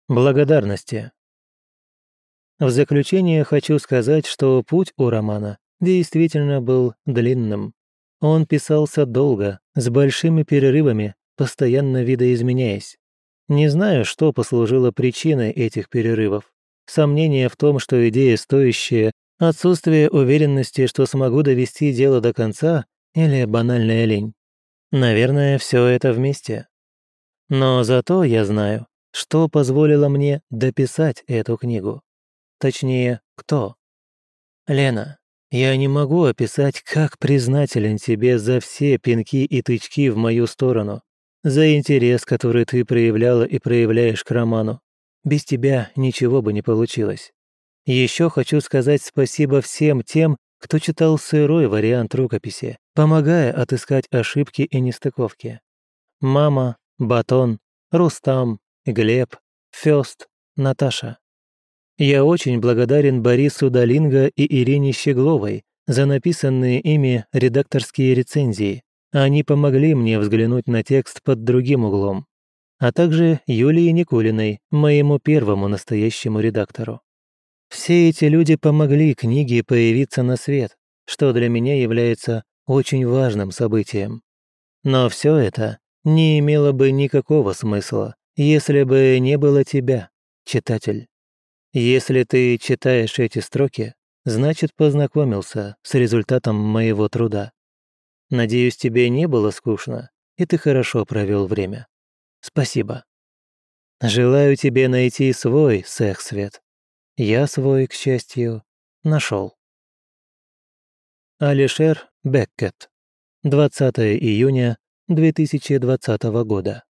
Благодарности. В заключение хочу сказать, что путь у романа действительно был длинным. Он писался долго, с большими перерывами, постоянно видоизменяясь. Не знаю, что послужило причиной этих перерывов. Сомнение в том, что идея стоящая, отсутствие уверенности, что смогу довести дело до конца, или банальная лень. Наверное, все это вместе. Но зато я знаю, что позволило мне дописать эту книгу. Точнее, кто? Лена, я не могу описать, как признателен тебе за все пинки и тычки в мою сторону, за интерес, который ты проявляла и проявляешь к роману. Без тебя ничего бы не получилось. Еще хочу сказать спасибо всем тем, кто читал сырой вариант рукописи, помогая отыскать ошибки и нестыковки. Мама, Батон, Рустам, Глеб, Фёст, Наташа. Я очень благодарен Борису Долинго и Ирине Щегловой за написанные ими редакторские рецензии. Они помогли мне взглянуть на текст под другим углом. А также Юлии Никулиной, моему первому настоящему редактору. Все эти люди помогли книге появиться на свет, что для меня является очень важным событием. Но все это не имело бы никакого смысла, если бы не было тебя, читатель. Если ты читаешь эти строки, значит, познакомился с результатом моего труда. Надеюсь, тебе не было скучно, и ты хорошо провел время. Спасибо. Желаю тебе найти свой секс-свет. Я свой, к счастью, нашел. Алишер Беккет. 20 июня 2020 года.